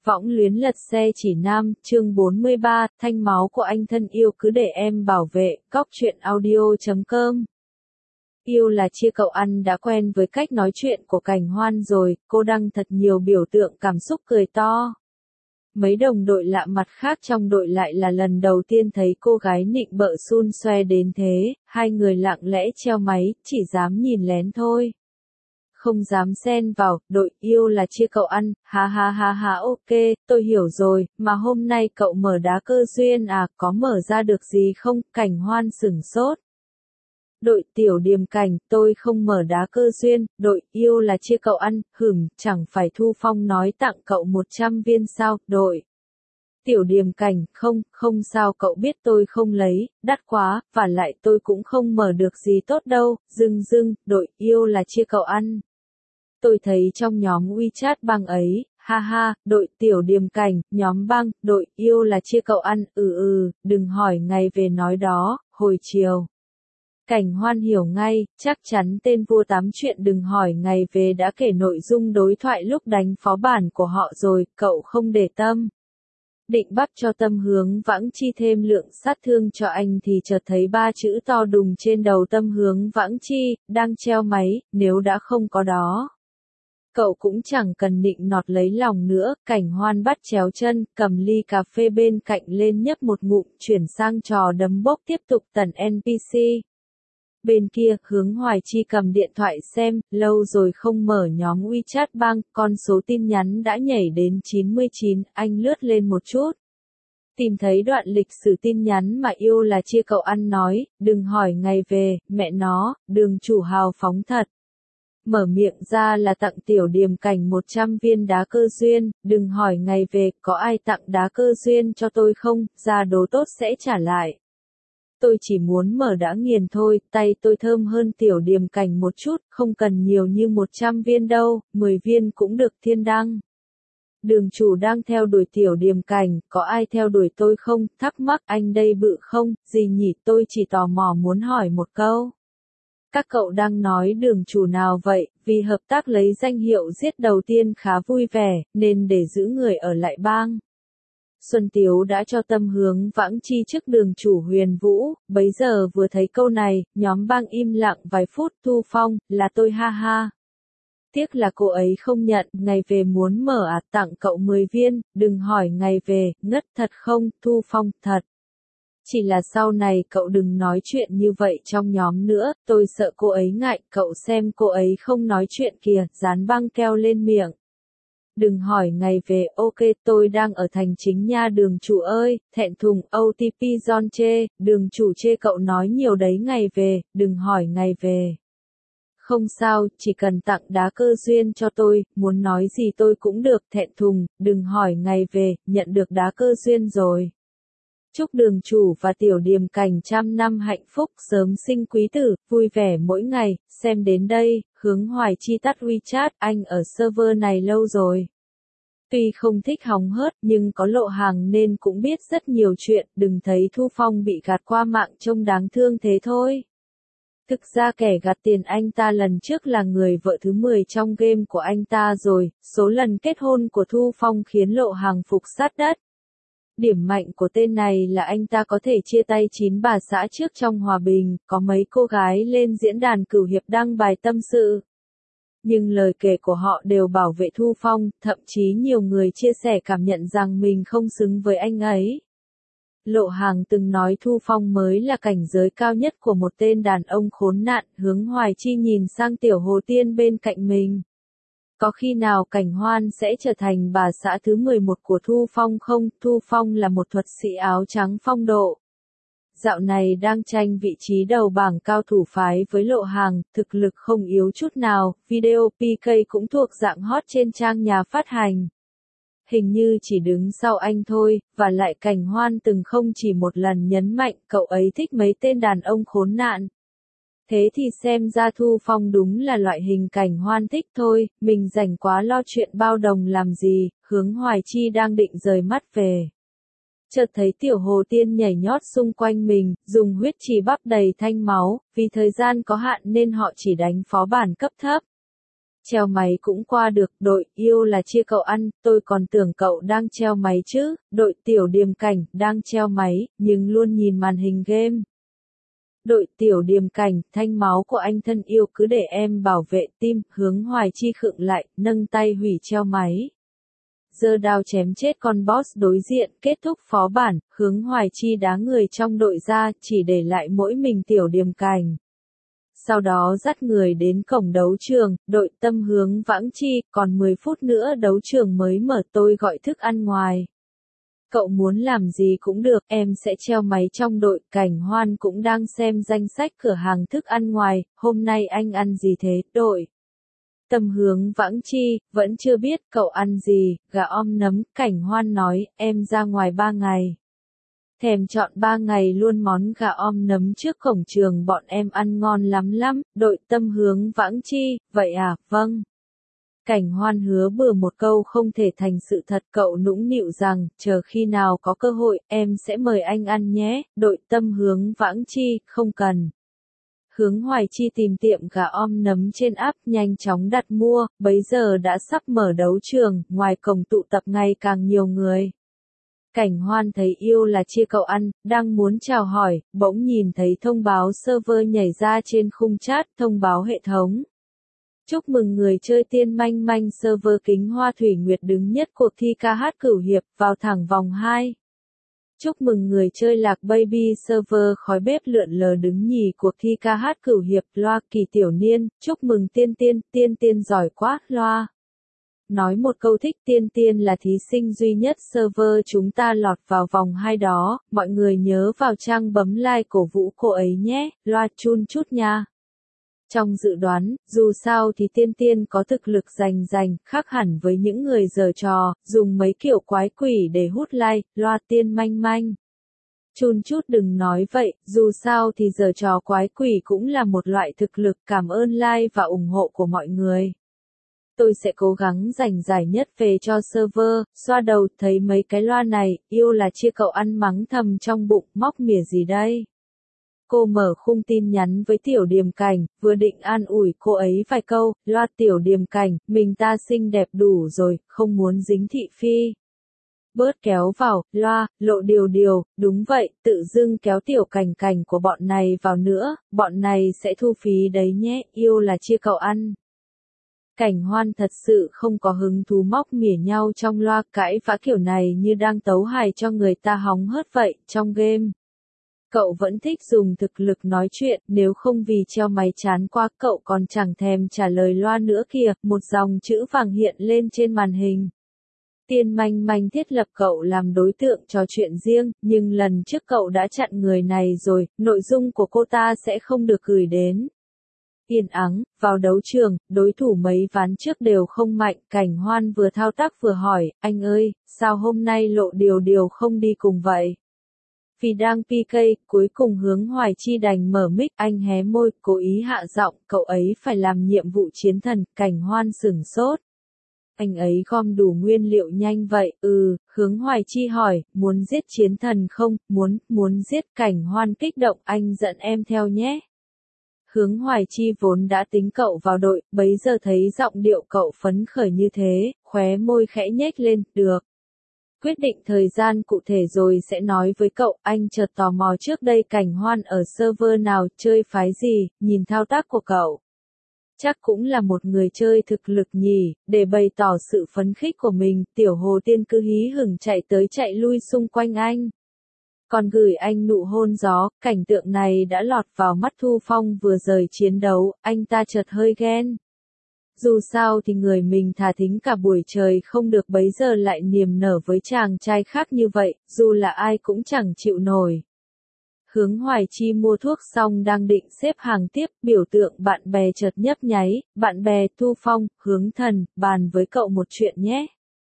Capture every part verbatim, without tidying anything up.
Võng luyến lật xe chỉ nam, chương bốn mươi ba, thanh máu của anh thân yêu cứ để em bảo vệ, góc truyện audio chấm com. Yêu là chia cậu ăn đã quen với cách nói chuyện của Cảnh Hoan rồi, cô đăng thật nhiều biểu tượng cảm xúc cười to. Mấy đồng đội lạ mặt khác trong đội lại là lần đầu tiên thấy cô gái nịnh bợ xun xoe đến thế, hai người lặng lẽ treo máy, chỉ dám nhìn lén thôi. Không dám xen vào, đội yêu là chia cậu ăn, ha ha ha ha ok, tôi hiểu rồi, mà hôm nay cậu mở đá cơ duyên à, có mở ra được gì không, Cảnh Hoan sửng sốt. Đội tiểu điềm Cảnh, tôi không mở đá cơ duyên, đội yêu là chia cậu ăn, hửm, chẳng phải Thu Phong nói tặng cậu một trăm viên sao, đội. Tiểu điềm Cảnh, không, không sao cậu biết tôi không lấy, đắt quá, và lại tôi cũng không mở được gì tốt đâu, dưng dưng, đội yêu là chia cậu ăn. Tôi thấy trong nhóm WeChat băng ấy, ha ha, đội tiểu điềm Cảnh, nhóm băng, đội yêu là chia cậu ăn, ừ ừ, đừng hỏi ngày về nói đó, hồi chiều. Cảnh Hoan hiểu ngay, chắc chắn tên vua tám chuyện đừng hỏi ngày về đã kể nội dung đối thoại lúc đánh phó bản của họ rồi, cậu không để tâm. Định bắt cho Tâm Hướng Vãng Chi thêm lượng sát thương cho anh thì chợt thấy ba chữ to đùng trên đầu Tâm Hướng Vãng Chi, đang treo máy, nếu đã không có đó. Cậu cũng chẳng cần nịnh nọt lấy lòng nữa, Cảnh Hoan bắt chéo chân, cầm ly cà phê bên cạnh lên nhấp một ngụm, chuyển sang trò đấm bốc tiếp tục tần en pê xê. Bên kia, Hướng Hoài Chi cầm điện thoại xem, lâu rồi không mở nhóm WeChat bang, con số tin nhắn đã nhảy đến chín mươi chín, anh lướt lên một chút. Tìm thấy đoạn lịch sử tin nhắn mà yêu là chia cậu ăn nói, đừng hỏi ngày về, mẹ nó, đường chủ hào phóng thật. Mở miệng ra là tặng tiểu điềm Cảnh một trăm viên đá cơ duyên, đừng hỏi ngày về, có ai tặng đá cơ duyên cho tôi không, ra đồ tốt sẽ trả lại. Tôi chỉ muốn mở đã nghiền thôi, tay tôi thơm hơn tiểu điềm Cảnh một chút, không cần nhiều như một trăm viên đâu, mười viên cũng được thiên đăng. Đường chủ đang theo đuổi tiểu điềm Cảnh, có ai theo đuổi tôi không, thắc mắc anh đây bự không, gì nhỉ, tôi chỉ tò mò muốn hỏi một câu. Các cậu đang nói đường chủ nào vậy, vì hợp tác lấy danh hiệu giết đầu tiên khá vui vẻ, nên để giữ người ở lại bang. Xuân Tiếu đã cho Tâm Hướng Vãng Chi trước đường chủ Huyền Vũ, bấy giờ vừa thấy câu này, nhóm bang im lặng vài phút. Thu Phong, là tôi ha ha. Tiếc là cô ấy không nhận, ngày về muốn mở à, tặng cậu mười viên, đừng hỏi ngày về, ngất thật không, Thu Phong, thật. Chỉ là sau này cậu đừng nói chuyện như vậy trong nhóm nữa, tôi sợ cô ấy ngại, cậu xem cô ấy không nói chuyện kìa, dán băng keo lên miệng. Đừng hỏi ngày về, ok tôi đang ở thành chính nha đường chủ ơi, thẹn thùng, ô tê pê John chê, đường chủ chê cậu nói nhiều đấy ngày về, đừng hỏi ngày về. Không sao, chỉ cần tặng đá cơ duyên cho tôi, muốn nói gì tôi cũng được, thẹn thùng, đừng hỏi ngày về, nhận được đá cơ duyên rồi. Chúc đường chủ và tiểu điềm Cảnh trăm năm hạnh phúc, sớm sinh quý tử, vui vẻ mỗi ngày, xem đến đây, Hướng Hoài Chi tắt WeChat, anh ở server này lâu rồi. Tuy không thích hóng hớt nhưng có lộ hàng nên cũng biết rất nhiều chuyện, đừng thấy Thu Phong bị gạt qua mạng trông đáng thương thế thôi. Thực ra kẻ gạt tiền anh ta lần trước là người vợ thứ mười trong game của anh ta rồi, số lần kết hôn của Thu Phong khiến lộ hàng phục sát đất. Điểm mạnh của tên này là anh ta có thể chia tay chín bà xã trước trong hòa bình, có mấy cô gái lên diễn đàn cửu hiệp đăng bài tâm sự. Nhưng lời kể của họ đều bảo vệ Thu Phong, thậm chí nhiều người chia sẻ cảm nhận rằng mình không xứng với anh ấy. Lộ hàng từng nói Thu Phong mới là cảnh giới cao nhất của một tên đàn ông khốn nạn, Hướng Hoài Chi nhìn sang tiểu hồ tiên bên cạnh mình. Có khi nào Cảnh Hoan sẽ trở thành bà xã thứ mười một của Thu Phong không? Thu Phong là một thuật sĩ áo trắng phong độ. Dạo này đang tranh vị trí đầu bảng cao thủ phái với lộ hàng, thực lực không yếu chút nào, video pê ca cũng thuộc dạng hot trên trang nhà phát hành. Hình như chỉ đứng sau anh thôi, và lại Cảnh Hoan từng không chỉ một lần nhấn mạnh cậu ấy thích mấy tên đàn ông khốn nạn. Thế thì xem ra Thu Phong đúng là loại hình Cảnh Hoan thích thôi, mình rảnh quá lo chuyện bao đồng làm gì, Hướng Hoài Chi đang định rời mắt về. Chợt thấy tiểu hồ tiên nhảy nhót xung quanh mình, dùng huyết trì bắp đầy thanh máu, vì thời gian có hạn nên họ chỉ đánh phó bản cấp thấp. Treo máy cũng qua được, đội, yêu là chia cậu ăn, tôi còn tưởng cậu đang treo máy chứ, đội tiểu điềm cảnh, đang treo máy, nhưng luôn nhìn màn hình game. Đội tiểu điềm cảnh, thanh máu của anh thân yêu cứ để em bảo vệ tim, Hướng Hoài Chi khựng lại, nâng tay hủy treo máy. Giơ đao chém chết con boss đối diện, kết thúc phó bản, Hướng Hoài Chi đá người trong đội ra, chỉ để lại mỗi mình tiểu điềm cảnh. Sau đó dắt người đến cổng đấu trường, đội Tâm Hướng Vãng Chi, còn mười phút nữa đấu trường mới mở, tôi gọi thức ăn ngoài. Cậu muốn làm gì cũng được, em sẽ treo máy trong đội. Cảnh Hoan cũng đang xem danh sách cửa hàng thức ăn ngoài, hôm nay anh ăn gì thế, đội? Tâm Hướng Vãng Chi, vẫn chưa biết, cậu ăn gì, gà om nấm, Cảnh Hoan nói, em ra ngoài ba ngày. Thèm chọn ba ngày luôn món gà om nấm trước cổng trường bọn em ăn ngon lắm lắm, đội Tâm Hướng Vãng Chi, vậy à, vâng. Cảnh Hoan hứa bừa một câu không thể thành sự thật, cậu nũng nịu rằng, chờ khi nào có cơ hội, em sẽ mời anh ăn nhé, đội Tâm Hướng Vãng Chi, không cần. Hướng Hoài Chi tìm tiệm gà om nấm trên app, nhanh chóng đặt mua, bấy giờ đã sắp mở đấu trường, ngoài cổng tụ tập ngày càng nhiều người. Cảnh Hoan thấy yêu là chia cậu ăn, đang muốn chào hỏi, bỗng nhìn thấy thông báo server nhảy ra trên khung chat, thông báo hệ thống. Chúc mừng người chơi Tiên Manh Manh server Kính Hoa Thủy Nguyệt đứng nhất cuộc thi ca hát cửu hiệp, vào thẳng vòng hai. Chúc mừng người chơi Lạc Baby server Khói Bếp Lượn Lờ đứng nhì cuộc thi ca hát cửu hiệp, loa Kỳ Tiểu Niên, chúc mừng Tiên Tiên, Tiên Tiên giỏi quá, loa. Nói một câu thích Tiên Tiên là thí sinh duy nhất server chúng ta lọt vào vòng hai đó, mọi người nhớ vào trang bấm like cổ vũ cô ấy nhé, loa chun chút nha. Trong dự đoán, dù sao thì Tiên Tiên có thực lực rành rành, khác hẳn với những người giở trò, dùng mấy kiểu quái quỷ để hút like, loa Tiên Manh Manh. Chun chút đừng nói vậy, dù sao thì giở trò quái quỷ cũng là một loại thực lực, cảm ơn like và ủng hộ của mọi người. Tôi sẽ cố gắng giành giải nhất về cho server, xoa đầu, thấy mấy cái loa này, yêu là chia cậu ăn mắng thầm trong bụng, móc mỉa gì đây? Cô mở khung tin nhắn với tiểu điềm cảnh, vừa định an ủi cô ấy vài câu, loa tiểu điềm cảnh, mình ta xinh đẹp đủ rồi, không muốn dính thị phi. Bớt kéo vào, loa, lộ điều điều, đúng vậy, tự dưng kéo tiểu cảnh cảnh của bọn này vào nữa, bọn này sẽ thu phí đấy nhé, yêu là chia cậu ăn. Cảnh Hoan thật sự không có hứng thú móc mỉa nhau trong loa, cãi vã kiểu này như đang tấu hài cho người ta hóng hớt vậy, trong game. Cậu vẫn thích dùng thực lực nói chuyện, nếu không vì treo máy chán quá cậu còn chẳng thèm trả lời loa nữa kìa, một dòng chữ vàng hiện lên trên màn hình. Tiên Manh Manh thiết lập cậu làm đối tượng trò chuyện riêng, nhưng lần trước cậu đã chặn người này rồi, nội dung của cô ta sẽ không được gửi đến. Yên ắng, vào đấu trường, đối thủ mấy ván trước đều không mạnh, Cảnh Hoan vừa thao tác vừa hỏi, anh ơi, sao hôm nay lộ điều điều không đi cùng vậy? Vì đang pê ca, cuối cùng Hướng Hoài Chi đành mở mic, anh hé môi, cố ý hạ giọng, cậu ấy phải làm nhiệm vụ chiến thần, Cảnh Hoan sửng sốt. Anh ấy gom đủ nguyên liệu nhanh vậy, ừ, Hướng Hoài Chi hỏi, muốn giết chiến thần không, muốn, muốn giết, Cảnh Hoan kích động, anh dẫn em theo nhé. Hướng Hoài Chi vốn đã tính cậu vào đội, bấy giờ thấy giọng điệu cậu phấn khởi như thế, khóe môi khẽ nhếch lên, được. Quyết định thời gian cụ thể rồi sẽ nói với cậu, anh chợt tò mò trước đây Cảnh Hoan ở server nào, chơi phái gì, nhìn thao tác của cậu. Chắc cũng là một người chơi thực lực nhỉ, để bày tỏ sự phấn khích của mình, Tiểu Hồ Tiên cứ hí hửng chạy tới chạy lui xung quanh anh. Còn gửi anh nụ hôn gió, cảnh tượng này đã lọt vào mắt Thu Phong vừa rời chiến đấu, anh ta chợt hơi ghen. Dù sao thì người mình thà thính cả buổi trời không được bấy giờ lại niềm nở với chàng trai khác như vậy, dù là ai cũng chẳng chịu nổi. Hướng Hoài Chi mua thuốc xong đang định xếp hàng tiếp, biểu tượng bạn bè chợt nhấp nháy, bạn bè Thu Phong, Hướng Thần, bàn với cậu một chuyện nhé.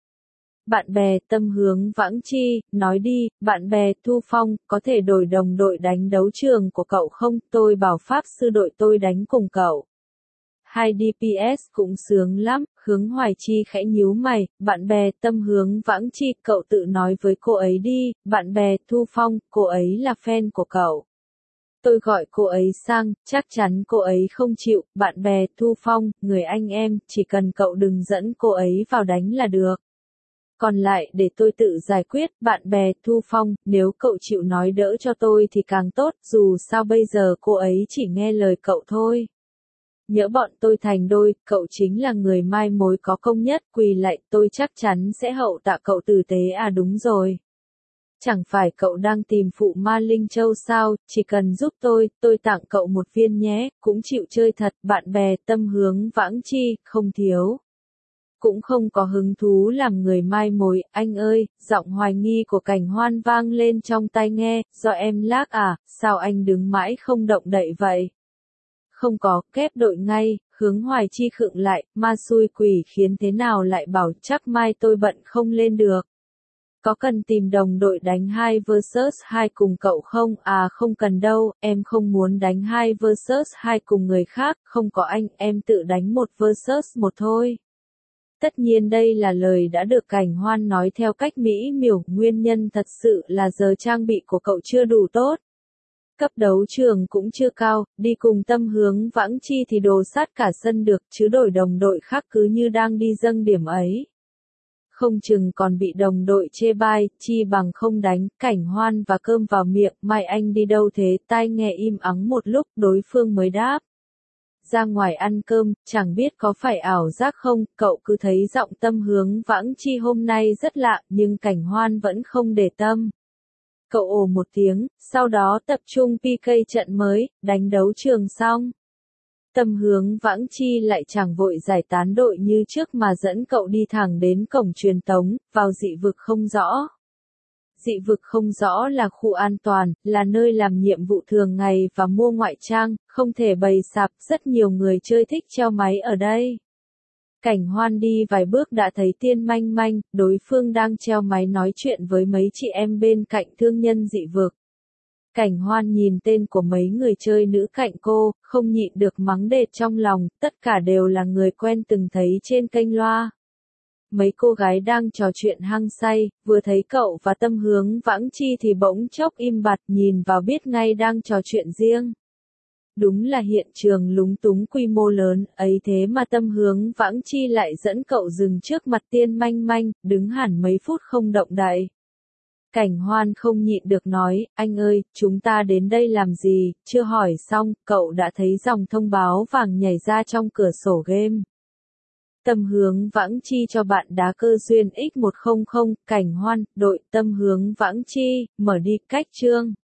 Bạn bè Tâm Hướng Vãng Chi, nói đi, bạn bè Thu Phong, có thể đổi đồng đội đánh đấu trường của cậu không, tôi bảo pháp sư đội tôi đánh cùng cậu. Hai đê pê ét cũng sướng lắm, Hướng Hoài Chi khẽ nhíu mày, bạn bè Tâm Hướng Vãng Chi, cậu tự nói với cô ấy đi, bạn bè Thu Phong, cô ấy là fan của cậu. Tôi gọi cô ấy sang, chắc chắn cô ấy không chịu, bạn bè, Thu Phong, người anh em, chỉ cần cậu đừng dẫn cô ấy vào đánh là được. Còn lại để tôi tự giải quyết, bạn bè, Thu Phong, nếu cậu chịu nói đỡ cho tôi thì càng tốt, dù sao bây giờ cô ấy chỉ nghe lời cậu thôi. Nhỡ bọn tôi thành đôi, cậu chính là người mai mối có công nhất, quỳ lại, tôi chắc chắn sẽ hậu tạ cậu tử tế à đúng rồi. Chẳng phải cậu đang tìm phụ ma Linh Châu sao, chỉ cần giúp tôi, tôi tặng cậu một viên nhé, cũng chịu chơi thật, bạn bè, Tâm Hướng Vãng Chi, không thiếu. Cũng không có hứng thú làm người mai mối, anh ơi, giọng hoài nghi của Cảnh Hoan vang lên trong tai nghe, do em lác à, sao anh đứng mãi không động đậy vậy? Không có, kép đội ngay, Hướng Hoài Chi khựng lại, ma xui quỷ khiến thế nào lại bảo chắc mai tôi bận không lên được. Có cần tìm đồng đội đánh hai versus hai cùng cậu không? À không cần đâu, em không muốn đánh hai versus hai cùng người khác, không có anh, em tự đánh một versus một thôi. Tất nhiên đây là lời đã được Cảnh Hoan nói theo cách mỹ miều, nguyên nhân thật sự là giờ trang bị của cậu chưa đủ tốt. Cấp đấu trường cũng chưa cao, đi cùng Tâm Hướng Vãng Chi thì đồ sát cả sân được, chứ đổi đồng đội khác cứ như đang đi dâng điểm ấy. Không chừng còn bị đồng đội chê bai, chi bằng không đánh, Cảnh Hoan và cơm vào miệng, mai anh đi đâu thế, tai nghe im ắng một lúc, đối phương mới đáp. Ra ngoài ăn cơm, chẳng biết có phải ảo giác không, cậu cứ thấy giọng Tâm Hướng Vãng Chi hôm nay rất lạ, nhưng Cảnh Hoan vẫn không để tâm. Cậu ồ một tiếng, sau đó tập trung pê ca trận mới, đánh đấu trường xong. Tâm Hướng Vãng Chi lại chẳng vội giải tán đội như trước mà dẫn cậu đi thẳng đến cổng truyền tống, vào dị vực không rõ. Dị vực không rõ là khu an toàn, là nơi làm nhiệm vụ thường ngày và mua ngoại trang, không thể bày sạp, rất nhiều người chơi thích treo máy ở đây. Cảnh Hoan đi vài bước đã thấy Tiên Manh Manh, đối phương đang treo máy nói chuyện với mấy chị em bên cạnh thương nhân dị vực. Cảnh Hoan nhìn tên của mấy người chơi nữ cạnh cô, không nhịn được mắng đệt trong lòng, tất cả đều là người quen từng thấy trên kênh loa. Mấy cô gái đang trò chuyện hăng say, vừa thấy cậu và Tâm Hướng Vãng Chi thì bỗng chốc im bặt, nhìn vào biết ngay đang trò chuyện riêng. Đúng là hiện trường lúng túng quy mô lớn, ấy thế mà Tâm Hướng Vãng Chi lại dẫn cậu dừng trước mặt Tiên Manh Manh, đứng hẳn mấy phút không động đậy. Cảnh Hoan không nhịn được nói, anh ơi, chúng ta đến đây làm gì, chưa hỏi xong, cậu đã thấy dòng thông báo vàng nhảy ra trong cửa sổ game. Tâm Hướng Vãng Chi cho bạn đá cơ duyên x một không không, Cảnh Hoan, đội Tâm Hướng Vãng Chi, mở đi, cách chương.